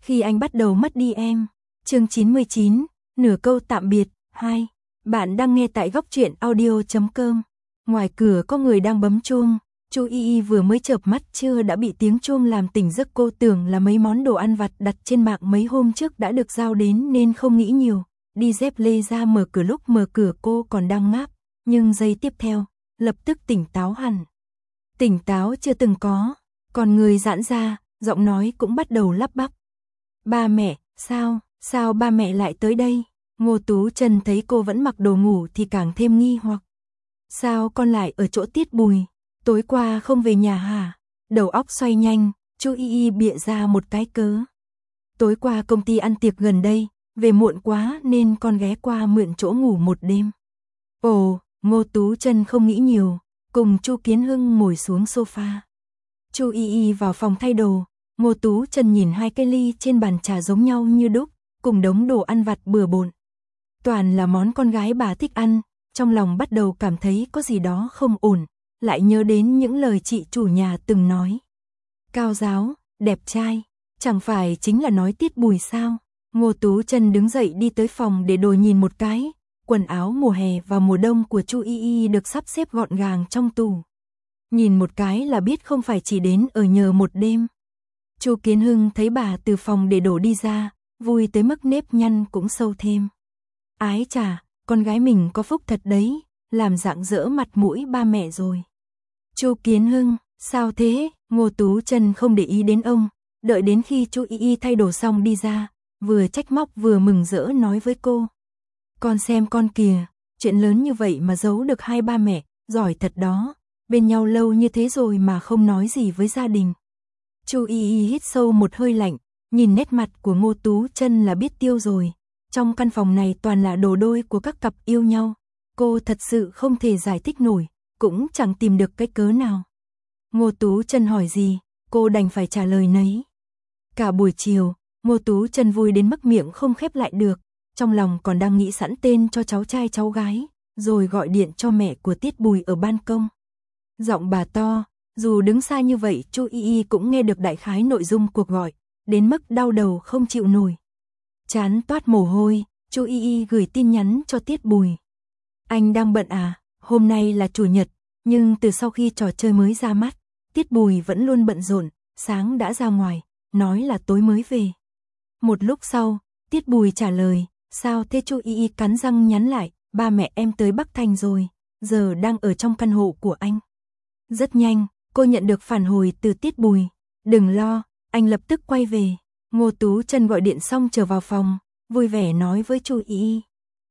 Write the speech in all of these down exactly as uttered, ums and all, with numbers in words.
Khi anh bắt đầu mất đi em. Chương chín mươi chín, nửa câu tạm biệt. Hai. Bạn đang nghe tại góc truyện audio chấm com. Ngoài cửa có người đang bấm chuông. Chu Y Y vừa mới chợp mắt chưa đã bị tiếng chuông làm tỉnh giấc. Cô tưởng là mấy món đồ ăn vặt đặt trên mạng mấy hôm trước đã được giao đến nên không nghĩ nhiều. Đi dép lê ra mở cửa, lúc mở cửa cô còn đang ngáp, nhưng giây tiếp theo, lập tức tỉnh táo hẳn. Tỉnh táo chưa từng có, còn người giãn ra, giọng nói cũng bắt đầu lắp bắp. Ba mẹ, sao, sao ba mẹ lại tới đây? Ngô Tú Trân thấy cô vẫn mặc đồ ngủ thì càng thêm nghi hoặc. Sao con lại ở chỗ Tiết Bùi? Tối qua không về nhà hả? Đầu óc xoay nhanh, Chu Y Y bịa ra một cái cớ. Tối qua công ty ăn tiệc gần đây, về muộn quá nên con ghé qua mượn chỗ ngủ một đêm. Ồ, Ngô Tú Trân không nghĩ nhiều, cùng Chu Kiến Hưng ngồi xuống sofa. Chu Y Y vào phòng thay đồ, Ngô Tú Trân nhìn hai cái ly trên bàn trà giống nhau như đúc, cùng đống đồ ăn vặt bừa bộn. Toàn là món con gái bà thích ăn, trong lòng bắt đầu cảm thấy có gì đó không ổn, lại nhớ đến những lời chị chủ nhà từng nói. Cao giáo, đẹp trai, chẳng phải chính là nói Tiết Bùi sao? Ngô Tú Trân đứng dậy đi tới phòng để đồ nhìn một cái, quần áo mùa hè và mùa đông của Chu Y Y được sắp xếp gọn gàng trong tủ. Nhìn một cái là biết không phải chỉ đến ở nhờ một đêm. Chu Kiến Hưng thấy bà từ phòng để đổ đi ra, vui tới mức nếp nhăn cũng sâu thêm. Ái chà, con gái mình có phúc thật đấy, làm rạng rỡ mặt mũi ba mẹ rồi. Chu Kiến Hưng, sao thế? Ngô Tú Trân không để ý đến ông, đợi đến khi Chu Y Y thay đồ xong đi ra, vừa trách móc vừa mừng rỡ nói với cô. Con xem con kìa, chuyện lớn như vậy mà giấu được hai ba mẹ, giỏi thật đó, bên nhau lâu như thế rồi mà không nói gì với gia đình. Chu Y Y hít sâu một hơi lạnh, nhìn nét mặt của Ngô Tú Trân là biết tiêu rồi. Trong căn phòng này toàn là đồ đôi của các cặp yêu nhau, cô thật sự không thể giải thích nổi, cũng chẳng tìm được cái cớ nào. Ngô Tú Trân hỏi gì, cô đành phải trả lời nấy. Cả buổi chiều, Ngô Tú Trân vui đến mức miệng không khép lại được, trong lòng còn đang nghĩ sẵn tên cho cháu trai cháu gái, rồi gọi điện cho mẹ của Tiết Bùi ở ban công. Giọng bà to, dù đứng xa như vậy Chu Y Y cũng nghe được đại khái nội dung cuộc gọi, đến mức đau đầu không chịu nổi. Chán toát mồ hôi, Chu Y Y gửi tin nhắn cho Tiết Bùi. Anh đang bận à, hôm nay là chủ nhật, nhưng từ sau khi trò chơi mới ra mắt, Tiết Bùi vẫn luôn bận rộn, sáng đã ra ngoài, nói là tối mới về. Một lúc sau, Tiết Bùi trả lời, sao thế? Chu Y Y cắn răng nhắn lại, ba mẹ em tới Bắc Thành rồi, giờ đang ở trong căn hộ của anh. Rất nhanh, cô nhận được phản hồi từ Tiết Bùi, đừng lo, anh lập tức quay về. Ngô Tú Trân gọi điện xong trở vào phòng, vui vẻ nói với Chu Y Y.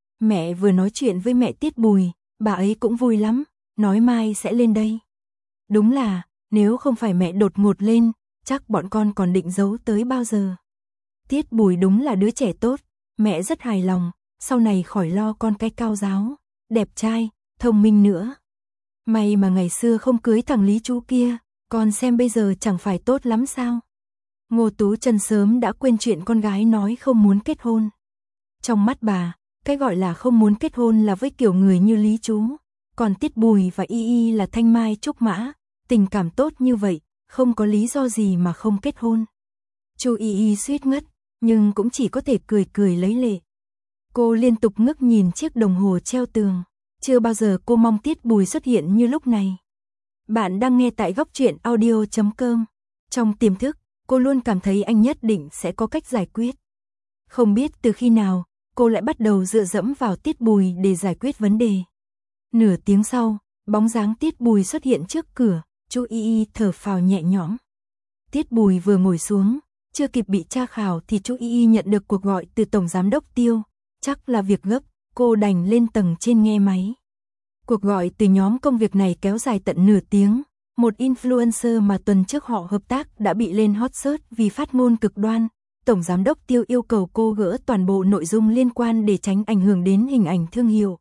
Mẹ vừa nói chuyện với mẹ Tiết Bùi, bà ấy cũng vui lắm, nói mai sẽ lên đây. Đúng là, nếu không phải mẹ đột ngột lên, chắc bọn con còn định giấu tới bao giờ. Tiết Bùi đúng là đứa trẻ tốt, mẹ rất hài lòng, sau này khỏi lo con cái cao giáo, đẹp trai, thông minh nữa. May mà ngày xưa không cưới thằng Lý Chú kia, con xem bây giờ chẳng phải tốt lắm sao. Ngô Tú Trân sớm đã quên chuyện con gái nói không muốn kết hôn. Trong mắt bà, cái gọi là không muốn kết hôn là với kiểu người như Lý Chú, còn Tiết Bùi và Y Y là thanh mai trúc mã, tình cảm tốt như vậy, không có lý do gì mà không kết hôn. Chu Y Y suýt ngất, nhưng cũng chỉ có thể cười cười lấy lệ. Cô liên tục ngước nhìn chiếc đồng hồ treo tường, chưa bao giờ cô mong Tiết Bùi xuất hiện như lúc này. Bạn đang nghe tại góc truyện audio chấm com. Trong tiềm thức, cô luôn cảm thấy anh nhất định sẽ có cách giải quyết. Không biết từ khi nào, cô lại bắt đầu dựa dẫm vào Tiết Bùi để giải quyết vấn đề. Nửa tiếng sau, bóng dáng Tiết Bùi xuất hiện trước cửa, Chu Y Y thở phào nhẹ nhõm. Tiết Bùi vừa ngồi xuống, chưa kịp bị tra khảo thì Chu Y Y nhận được cuộc gọi từ Tổng Giám đốc Tiêu, chắc là việc gấp, cô đành lên tầng trên nghe máy. Cuộc gọi từ nhóm công việc này kéo dài tận nửa tiếng, một influencer mà tuần trước họ hợp tác đã bị lên hot search vì phát ngôn cực đoan. Tổng Giám đốc Tiêu yêu cầu cô gỡ toàn bộ nội dung liên quan để tránh ảnh hưởng đến hình ảnh thương hiệu.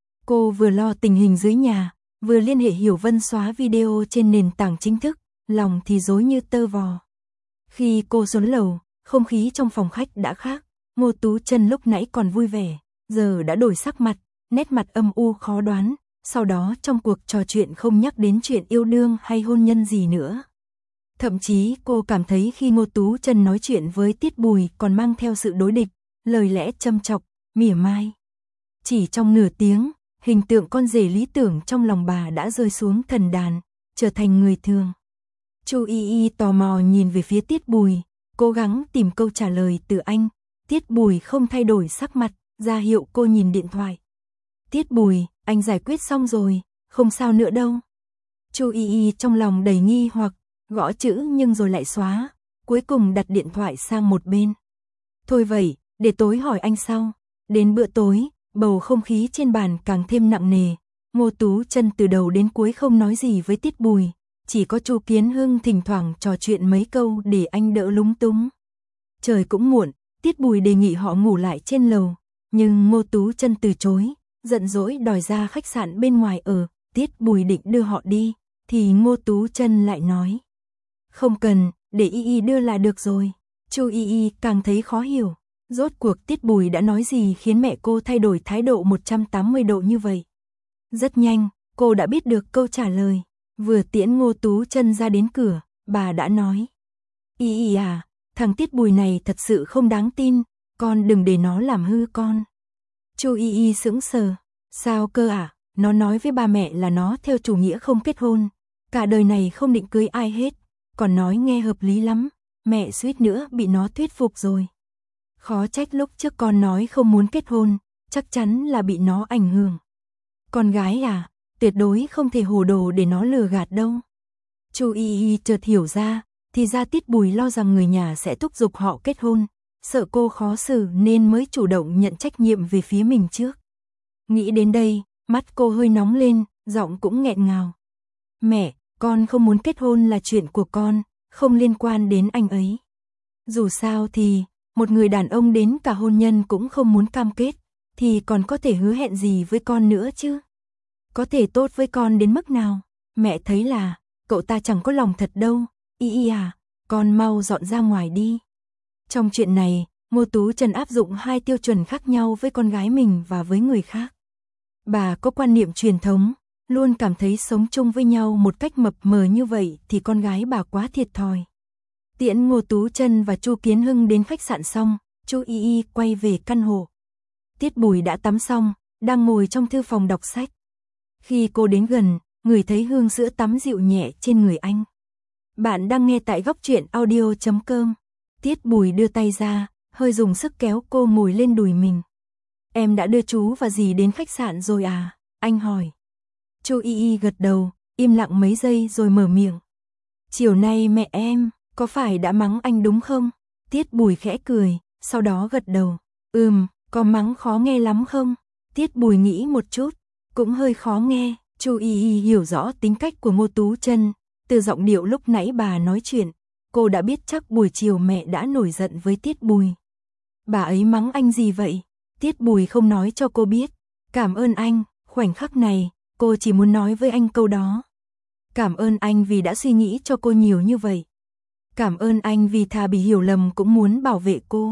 Cô vừa lo tình hình dưới nhà, vừa liên hệ Hiểu Vân xóa video trên nền tảng chính thức, lòng thì rối như tơ vò. Khi cô xuống lầu, không khí trong phòng khách đã khác, Ngô Tú Trân lúc nãy còn vui vẻ, giờ đã đổi sắc mặt, nét mặt âm u khó đoán, sau đó trong cuộc trò chuyện không nhắc đến chuyện yêu đương hay hôn nhân gì nữa. Thậm chí cô cảm thấy khi Ngô Tú Chân nói chuyện với Tiết Bùi còn mang theo sự đối địch, lời lẽ châm chọc, mỉa mai. Chỉ trong nửa tiếng, hình tượng con rể lý tưởng trong lòng bà đã rơi xuống thần đàn, trở thành người thường. Chu Y Y tò mò nhìn về phía Tiết Bùi, cố gắng tìm câu trả lời từ anh. Tiết Bùi không thay đổi sắc mặt, ra hiệu cô nhìn điện thoại. Tiết Bùi, anh giải quyết xong rồi, không sao nữa đâu. Chu Y Y trong lòng đầy nghi hoặc, gõ chữ nhưng rồi lại xóa, cuối cùng đặt điện thoại sang một bên. Thôi vậy, để tối hỏi anh sau. Đến bữa tối, bầu không khí trên bàn càng thêm nặng nề. Ngô Tú Chân từ đầu đến cuối không nói gì với Tiết Bùi, chỉ có Chu Kiến Hưng thỉnh thoảng trò chuyện mấy câu để anh đỡ lúng túng. Trời cũng muộn, Tiết Bùi đề nghị họ ngủ lại trên lầu, nhưng Ngô Tú Chân từ chối, giận dỗi đòi ra khách sạn bên ngoài ở. Tiết Bùi định đưa họ đi, thì Ngô Tú Chân lại nói: "Không cần, để Y Y đưa là được rồi." Chu Y Y càng thấy khó hiểu, rốt cuộc Tiết Bùi đã nói gì khiến mẹ cô thay đổi thái độ một trăm tám mươi độ như vậy. Rất nhanh, cô đã biết được câu trả lời. Vừa tiễn Ngô Tú Chân ra đến cửa, bà đã nói: "Y Y à, thằng Tiết Bùi này thật sự không đáng tin, con đừng để nó làm hư con." Chu Y Y sững sờ, sao cơ à? Nó nói với ba mẹ là nó theo chủ nghĩa không kết hôn, cả đời này không định cưới ai hết, còn nói nghe hợp lý lắm, mẹ suýt nữa bị nó thuyết phục rồi. Khó trách lúc trước con nói không muốn kết hôn, chắc chắn là bị nó ảnh hưởng. Con gái à, tuyệt đối không thể hồ đồ để nó lừa gạt đâu. Chu Y Y chợt hiểu ra, thì ra Tiết Bùi lo rằng người nhà sẽ thúc giục họ kết hôn, sợ cô khó xử nên mới chủ động nhận trách nhiệm về phía mình trước. Nghĩ đến đây, mắt cô hơi nóng lên, giọng cũng nghẹn ngào. "Mẹ, con không muốn kết hôn là chuyện của con, không liên quan đến anh ấy. Dù sao thì, một người đàn ông đến cả hôn nhân cũng không muốn cam kết, thì còn có thể hứa hẹn gì với con nữa chứ? Có thể tốt với con đến mức nào? Mẹ thấy là, cậu ta chẳng có lòng thật đâu. Y Y à, con mau dọn ra ngoài đi." Trong chuyện này, Ngô Tú Chân áp dụng hai tiêu chuẩn khác nhau với con gái mình và với người khác. Bà có quan niệm truyền thống, luôn cảm thấy sống chung với nhau một cách mập mờ như vậy thì con gái bà quá thiệt thòi. Tiễn Ngô Tú Chân và Chu Kiến Hưng đến khách sạn xong, Chu Y Y quay về căn hộ. Tiết Bùi đã tắm xong, đang ngồi trong thư phòng đọc sách. Khi cô đến gần, ngửi thấy hương sữa tắm dịu nhẹ trên người anh. Bạn đang nghe tại góc truyện audio chấm com. Tiết Bùi đưa tay ra, hơi dùng sức kéo cô ngồi lên đùi mình. "Em đã đưa chú và dì đến khách sạn rồi à?" anh hỏi. Chu Y Y gật đầu, im lặng mấy giây rồi mở miệng. "Chiều nay mẹ em, có phải đã mắng anh đúng không?" Tiết Bùi khẽ cười, sau đó gật đầu. "Ừm, có mắng khó nghe lắm không?" Tiết Bùi nghĩ một chút, cũng hơi khó nghe. Chu Y Y hiểu rõ tính cách của Ngô Tú Chân, từ giọng điệu lúc nãy bà nói chuyện, cô đã biết chắc buổi chiều mẹ đã nổi giận với Tiết Bùi. "Bà ấy mắng anh gì vậy?" Tiết Bùi không nói cho cô biết. "Cảm ơn anh." Khoảnh khắc này, cô chỉ muốn nói với anh câu đó. Cảm ơn anh vì đã suy nghĩ cho cô nhiều như vậy. Cảm ơn anh vì thà bị hiểu lầm cũng muốn bảo vệ cô.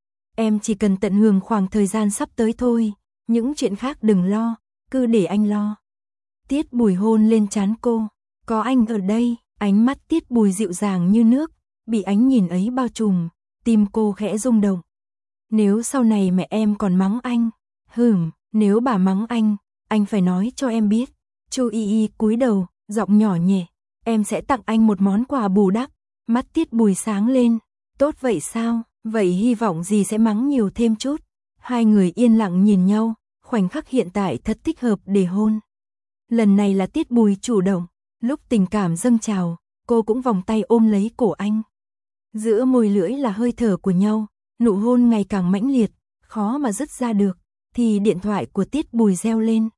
Em chỉ cần tận hưởng khoảng thời gian sắp tới thôi, những chuyện khác đừng lo, cứ để anh lo. Tiết Bùi hôn lên trán cô. Có anh ở đây, ánh mắt Tiết Bùi dịu dàng như nước, bị ánh nhìn ấy bao trùm, tim cô khẽ rung động. Nếu sau này mẹ em còn mắng anh, hừm, nếu bà mắng anh, anh phải nói cho em biết. Chu Y Y cúi đầu, giọng nhỏ nhẹ, em sẽ tặng anh một món quà bù đắp. Mắt Tiết Bùi sáng lên. Tốt vậy sao? Vậy hy vọng gì sẽ mắng nhiều thêm chút. Hai người yên lặng nhìn nhau, khoảnh khắc hiện tại thật thích hợp để hôn. Lần này là Tiết Bùi chủ động, lúc tình cảm dâng trào, cô cũng vòng tay ôm lấy cổ anh. Giữa môi lưỡi là hơi thở của nhau, nụ hôn ngày càng mãnh liệt, khó mà dứt ra được, thì điện thoại của Tiết Bùi reo lên.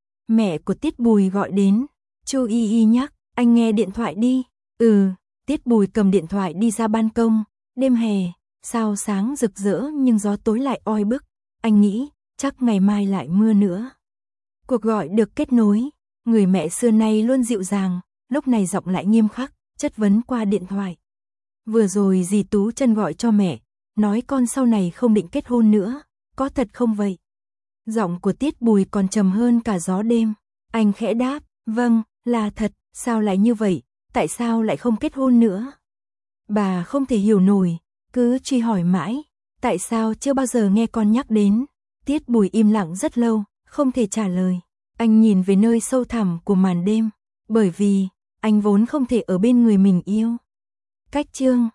Mẹ của Tiết Bùi gọi đến. Chu Y Y nhắc, anh nghe điện thoại đi. Ừ. Tiết Bùi cầm điện thoại đi ra ban công. Đêm hè, sao sáng rực rỡ nhưng gió tối lại oi bức. Anh nghĩ, chắc ngày mai lại mưa nữa. Cuộc gọi được kết nối. Người mẹ xưa nay luôn dịu dàng, lúc này giọng lại nghiêm khắc, chất vấn qua điện thoại. Vừa rồi dì Tú Chân gọi cho mẹ, nói con sau này không định kết hôn nữa, có thật không vậy? Giọng của Tiết Bùi còn trầm hơn cả gió đêm. Anh khẽ đáp, vâng, là thật, sao lại như vậy, tại sao lại không kết hôn nữa? Bà không thể hiểu nổi, cứ truy hỏi mãi, tại sao chưa bao giờ nghe con nhắc đến. Tiết Bùi im lặng rất lâu, không thể trả lời. Anh nhìn về nơi sâu thẳm của màn đêm, bởi vì anh vốn không thể ở bên người mình yêu. Cách chương